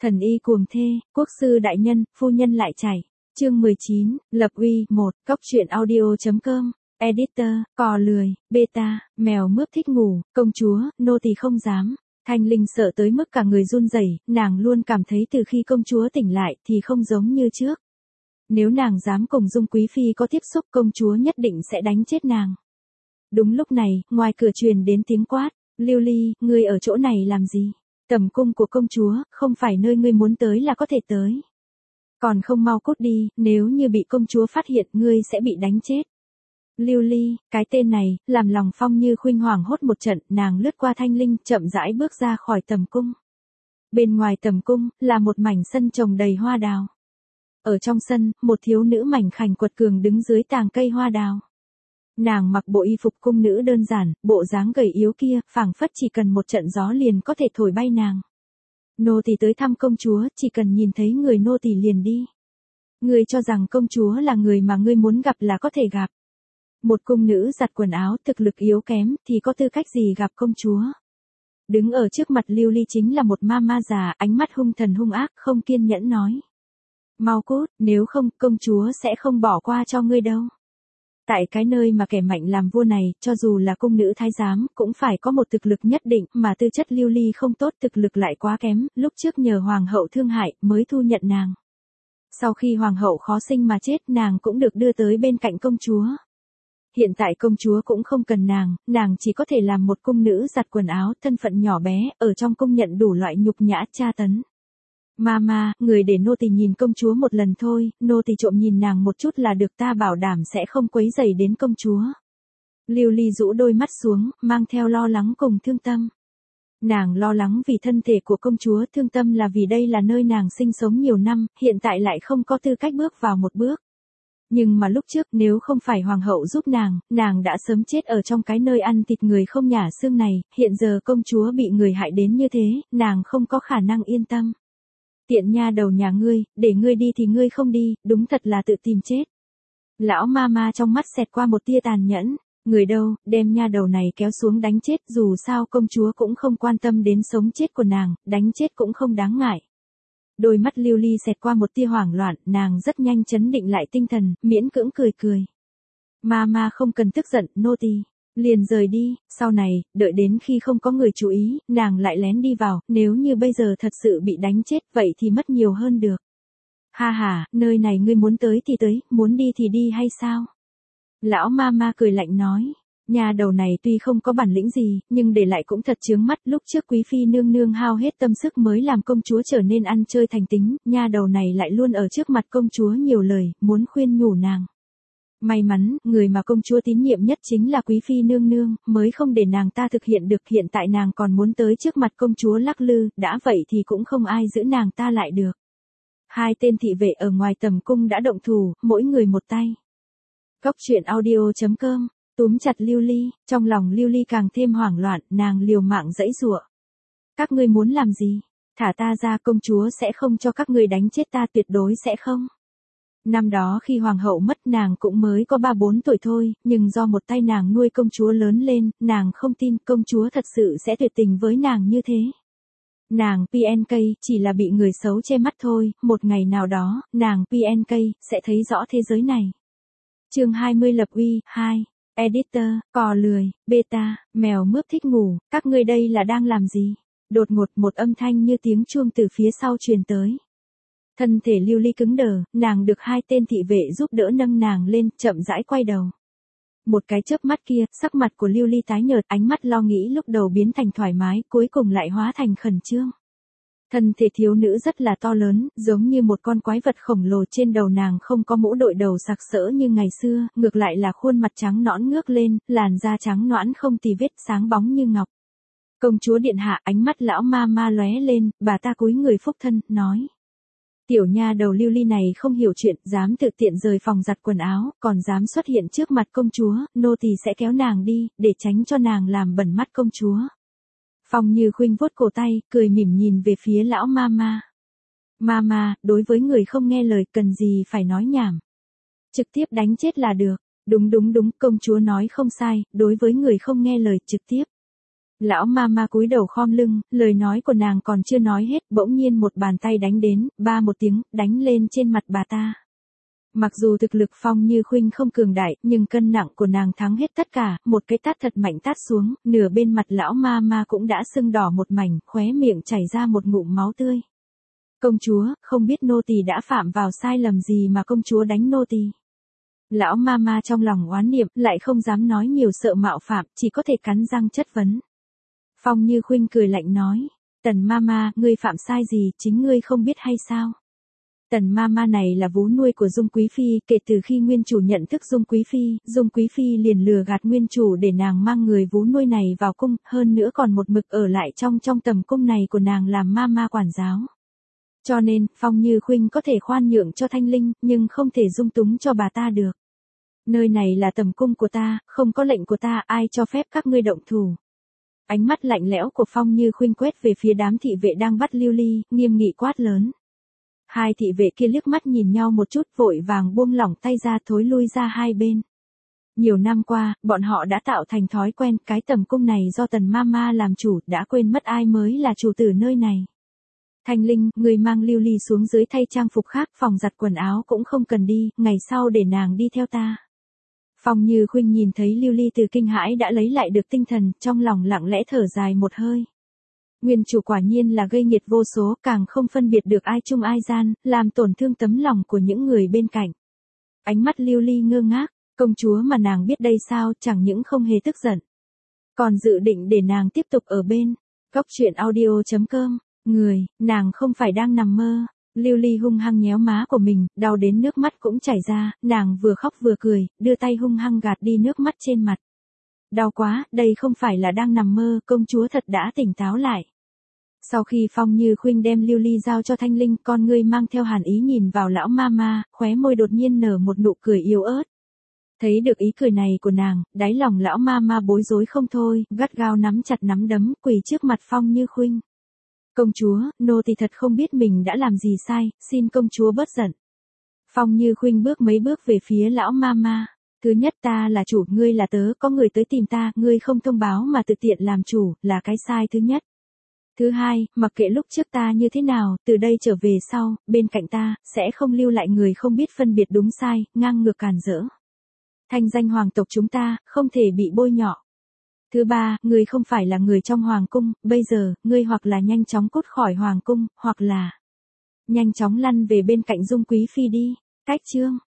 Thần y cuồng thê, quốc sư đại nhân, phu nhân lại chảy. Chương 19, lập uy, 1, cóc truyện audio.com, editor, cò lười, beta, mèo mướp thích ngủ, công chúa, nô tỳ không dám. Thanh Linh sợ tới mức cả người run rẩy, nàng luôn cảm thấy từ khi công chúa tỉnh lại thì không giống như trước. Nếu nàng dám cùng Dung Quý Phi có tiếp xúc, công chúa nhất định sẽ đánh chết nàng. Đúng lúc này, ngoài cửa truyền đến tiếng quát, Lưu Ly, ngươi ở chỗ này làm gì? Tầm cung của công chúa, không phải nơi ngươi muốn tới là có thể tới. Còn không mau cút đi, nếu như bị công chúa phát hiện ngươi sẽ bị đánh chết. Lưu Ly, cái tên này, làm lòng Phong Như Khuynh hoảng hốt một trận, nàng lướt qua Thanh Linh, chậm rãi bước ra khỏi tầm cung. Bên ngoài tầm cung, là một mảnh sân trồng đầy hoa đào. Ở trong sân, một thiếu nữ mảnh khảnh quật cường đứng dưới tàng cây hoa đào. Nàng mặc bộ y phục cung nữ đơn giản, bộ dáng gầy yếu kia, phảng phất chỉ cần một trận gió liền có thể thổi bay nàng. Nô tỳ tới thăm công chúa, chỉ cần nhìn thấy người nô tỳ liền đi. Ngươi cho rằng công chúa là người mà ngươi muốn gặp là có thể gặp. Một cung nữ giặt quần áo, thực lực yếu kém, thì có tư cách gì gặp công chúa. Đứng ở trước mặt Lưu Ly chính là một ma già, ánh mắt hung thần hung ác, không kiên nhẫn nói. Mau cút, nếu không, công chúa sẽ không bỏ qua cho ngươi đâu. Tại cái nơi mà kẻ mạnh làm vua này, cho dù là cung nữ thái giám, cũng phải có một thực lực nhất định, mà tư chất Lưu Ly không tốt, thực lực lại quá kém, lúc trước nhờ hoàng hậu thương hại, mới thu nhận nàng. Sau khi hoàng hậu khó sinh mà chết, nàng cũng được đưa tới bên cạnh công chúa. Hiện tại công chúa cũng không cần nàng chỉ có thể làm một cung nữ giặt quần áo, thân phận nhỏ bé, ở trong cung nhận đủ loại nhục nhã tra tấn. Mama, người để nô tỳ nhìn công chúa một lần thôi, nô tỳ trộm nhìn nàng một chút là được, ta bảo đảm sẽ không quấy rầy đến công chúa. Lưu Ly rũ đôi mắt xuống, mang theo lo lắng cùng thương tâm. Nàng lo lắng vì thân thể của công chúa, thương tâm là vì đây là nơi nàng sinh sống nhiều năm, hiện tại lại không có tư cách bước vào một bước. Nhưng mà lúc trước nếu không phải hoàng hậu giúp nàng đã sớm chết ở trong cái nơi ăn thịt người không nhả xương này, hiện giờ công chúa bị người hại đến như thế, nàng không có khả năng yên tâm. Tiện nha đầu nhà ngươi, để ngươi đi thì ngươi không đi, đúng thật là tự tìm chết. Lão Mama trong mắt xẹt qua một tia tàn nhẫn, người đâu, đem nha đầu này kéo xuống đánh chết, dù sao công chúa cũng không quan tâm đến sống chết của nàng, đánh chết cũng không đáng ngại. Đôi mắt Lưu Ly xẹt qua một tia hoảng loạn, nàng rất nhanh trấn định lại tinh thần, miễn cưỡng cười. Mama không cần tức giận, nô tỳ liền rời đi, sau này, đợi đến khi không có người chú ý, nàng lại lén đi vào, nếu như bây giờ thật sự bị đánh chết, vậy thì mất nhiều hơn được. Ha, nơi này ngươi muốn tới thì tới, muốn đi thì đi hay sao? Lão Mama cười lạnh nói, nhà đầu này tuy không có bản lĩnh gì, nhưng để lại cũng thật chướng mắt, lúc trước quý phi nương nương hao hết tâm sức mới làm công chúa trở nên ăn chơi thành tính, nhà đầu này lại luôn ở trước mặt công chúa nhiều lời, muốn khuyên nhủ nàng. May mắn, người mà công chúa tín nhiệm nhất chính là quý phi nương nương, mới không để nàng ta thực hiện được, hiện tại nàng còn muốn tới trước mặt công chúa lắc lư, đã vậy thì cũng không ai giữ nàng ta lại được. Hai tên thị vệ ở ngoài tầm cung đã động thủ, mỗi người một tay. Cóc truyện audio.com, túm chặt Lưu Ly, trong lòng Lưu Ly càng thêm hoảng loạn, nàng liều mạng giãy giụa. Các ngươi muốn làm gì? Thả ta ra, công chúa sẽ không cho các ngươi đánh chết ta, tuyệt đối sẽ không. Năm đó khi hoàng hậu mất nàng cũng mới có 3-4 tuổi thôi, nhưng do một tay nàng nuôi công chúa lớn lên, nàng không tin công chúa thật sự sẽ tuyệt tình với nàng như thế. Nàng PNK chỉ là bị người xấu che mắt thôi, một ngày nào đó, nàng PNK sẽ thấy rõ thế giới này. Chương 20 lập uy, 2. Editor, cò lười, beta, mèo mướp thích ngủ, các ngươi đây là đang làm gì? Đột ngột một âm thanh như tiếng chuông từ phía sau truyền tới. Thân thể Lưu Ly cứng đờ, nàng được hai tên thị vệ giúp đỡ nâng nàng lên, chậm rãi quay đầu. Một cái chớp mắt kia, sắc mặt của Lưu Ly tái nhợt, ánh mắt lo nghĩ lúc đầu biến thành thoải mái, cuối cùng lại hóa thành khẩn trương. Thân thể thiếu nữ rất là to lớn, giống như một con quái vật khổng lồ, trên đầu nàng không có mũ đội đầu sặc sỡ như ngày xưa, ngược lại là khuôn mặt trắng nõn ngước lên, làn da trắng nõn không tì vết, sáng bóng như ngọc. Công chúa điện hạ, ánh mắt lão Mama lóe lên, bà ta cúi người phúc thân, nói. Tiểu nha đầu Lưu Ly này không hiểu chuyện, dám tự tiện rời phòng giặt quần áo, còn dám xuất hiện trước mặt công chúa, nô tỳ sẽ kéo nàng đi, để tránh cho nàng làm bẩn mắt công chúa. Phong Như Khuynh vuốt cổ tay, cười mỉm nhìn về phía lão Mama. Mama, đối với người không nghe lời, cần gì phải nói nhảm. Trực tiếp đánh chết là được. Đúng, công chúa nói không sai, đối với người không nghe lời, trực tiếp. Lão ma cúi đầu khom lưng, lời nói của nàng còn chưa nói hết, bỗng nhiên một bàn tay đánh đến, ba một tiếng, đánh lên trên mặt bà ta. Mặc dù thực lực Phong Như Khuynh không cường đại, nhưng cân nặng của nàng thắng hết tất cả, một cái tát thật mạnh tát xuống, nửa bên mặt lão ma cũng đã sưng đỏ một mảnh, khóe miệng chảy ra một ngụm máu tươi. Công chúa, không biết nô tỳ đã phạm vào sai lầm gì mà công chúa đánh nô tỳ. Lão ma trong lòng oán niệm, lại không dám nói nhiều sợ mạo phạm, chỉ có thể cắn răng chất vấn. Phong Như Khuynh cười lạnh nói, Tần ma, ngươi phạm sai gì, chính ngươi không biết hay sao? Tần ma này là vú nuôi của Dung Quý Phi, kể từ khi nguyên chủ nhận thức Dung Quý Phi liền lừa gạt nguyên chủ để nàng mang người vú nuôi này vào cung, hơn nữa còn một mực ở lại trong tầm cung này của nàng làm ma quản giáo. Cho nên, Phong Như Khuynh có thể khoan nhượng cho Thanh Linh, nhưng không thể dung túng cho bà ta được. Nơi này là tầm cung của ta, không có lệnh của ta, ai cho phép các ngươi động thủ. Ánh mắt lạnh lẽo của Phong Như Khuynh quét về phía đám thị vệ đang bắt Lưu Ly, nghiêm nghị quát lớn. Hai thị vệ kia liếc mắt nhìn nhau một chút, vội vàng buông lỏng tay ra, thối lui ra hai bên. Nhiều năm qua, bọn họ đã tạo thành thói quen, cái tầm cung này do Tần ma làm chủ, đã quên mất ai mới là chủ tử nơi này. Thanh Linh, người mang Lưu Ly xuống dưới thay trang phục khác, phòng giặt quần áo cũng không cần đi, ngày sau để nàng đi theo ta. Phong Như Khuynh nhìn thấy Lưu Ly từ kinh hãi đã lấy lại được tinh thần, trong lòng lặng lẽ thở dài một hơi. Nguyên chủ quả nhiên là gây nghiệt vô số, càng không phân biệt được ai trung ai gian, làm tổn thương tấm lòng của những người bên cạnh. Ánh mắt Lưu Ly ngơ ngác, công chúa mà nàng biết đây sao, chẳng những không hề tức giận, còn dự định để nàng tiếp tục ở bên. Góc truyện audio.com, nàng không phải đang nằm mơ. Lưu Ly hung hăng nhéo má của mình, đau đến nước mắt cũng chảy ra, nàng vừa khóc vừa cười, đưa tay hung hăng gạt đi nước mắt trên mặt. Đau quá, đây không phải là đang nằm mơ, công chúa thật đã tỉnh táo lại. Sau khi Phong Như Khuynh đem Lưu Ly giao cho Thanh Linh, con ngươi mang theo hàn ý nhìn vào lão ma, khóe môi đột nhiên nở một nụ cười yếu ớt. Thấy được ý cười này của nàng, đáy lòng lão ma bối rối không thôi, gắt gao nắm chặt nắm đấm, quỳ trước mặt Phong Như Khuynh. Công chúa, nô tỳ thật không biết mình đã làm gì sai, xin công chúa bớt giận. Phong Như Khuynh bước mấy bước về phía lão ma. Thứ nhất, ta là chủ, ngươi là tớ, có người tới tìm ta, ngươi không thông báo mà tự tiện làm chủ, là cái sai thứ nhất. Thứ hai, mặc kệ lúc trước ta như thế nào, từ đây trở về sau, bên cạnh ta, sẽ không lưu lại người không biết phân biệt đúng sai, ngang ngược càn rỡ. Thanh danh hoàng tộc chúng ta, không thể bị bôi nhọ. Thứ ba, ngươi không phải là người trong hoàng cung, bây giờ, ngươi hoặc là nhanh chóng cút khỏi hoàng cung, hoặc là nhanh chóng lăn về bên cạnh Dung Quý Phi đi. Cách chương